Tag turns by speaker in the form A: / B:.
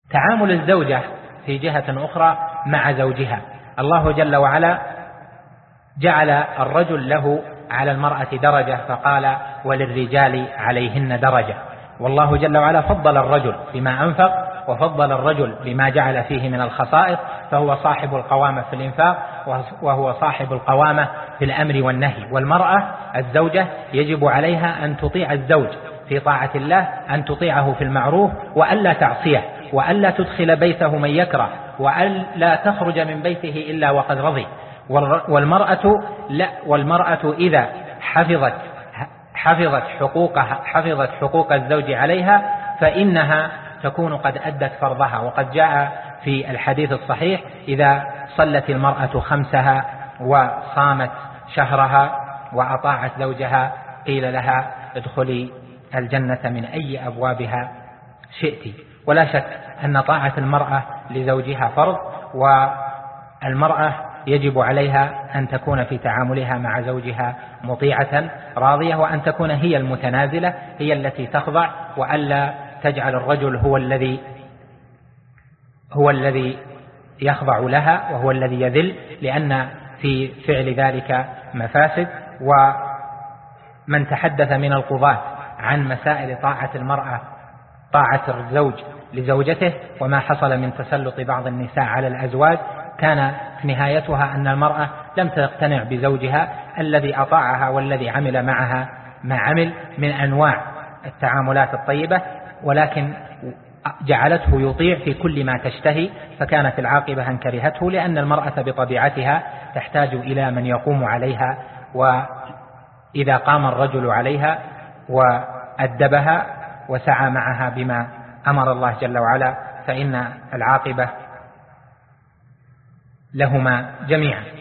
A: تعامل الزوجة في جهة أخرى مع زوجها. الله جل وعلا جعل الرجل له على المرأة درجة، فقال وللرجال عليهن درجة. والله جل وعلا فضل الرجل بما أنفق، وفضل الرجل بما جعل فيه من الخصائص، فهو صاحب القوامة في الإنفاق، وهو صاحب القوامة في الأمر والنهي. والمرأة الزوجة يجب عليها أن تطيع الزوج في طاعة الله، أن تطيعه في المعروف، وألا تعصيه، وألا تدخل بيته من يكره، وألا تخرج من بيته إلا وقد رضي. والمرأة إذا حفظت حقوق الزوج عليها فإنها تكون قد أدت فرضها. وقد جاء في الحديث الصحيح: إذا صلت المرأة خمسها وصامت شهرها وأطاعت زوجها قيل لها ادخلي الجنة من أي أبوابها شئت. ولا شك أن طاعة المرأة لزوجها فرض، والمرأة يجب عليها أن تكون في تعاملها مع زوجها مطيعة راضية، وأن تكون هي المتنازلة، هي التي تخضع، وألا تجعل الرجل هو الذي يخضع لها وهو الذي يذل، لأن في فعل ذلك مفاسد. ومن تحدث من القضاة عن مسائل طاعة المرأة، طاعة الزوج لزوجته، وما حصل من تسلط بعض النساء على الأزواج، كان نهايتها أن المرأة لم تقتنع بزوجها الذي أطاعها والذي عمل معها ما عمل من أنواع التعاملات الطيبة، ولكن جعلته يطيع في كل ما تشتهي، فكانت العاقبة أن كرهته، لأن المرأة بطبيعتها تحتاج إلى من يقوم عليها، وإذا قام الرجل عليها وأدبها وسعى معها بما أمر الله جل وعلا فإن العاقبة لهما جميعا.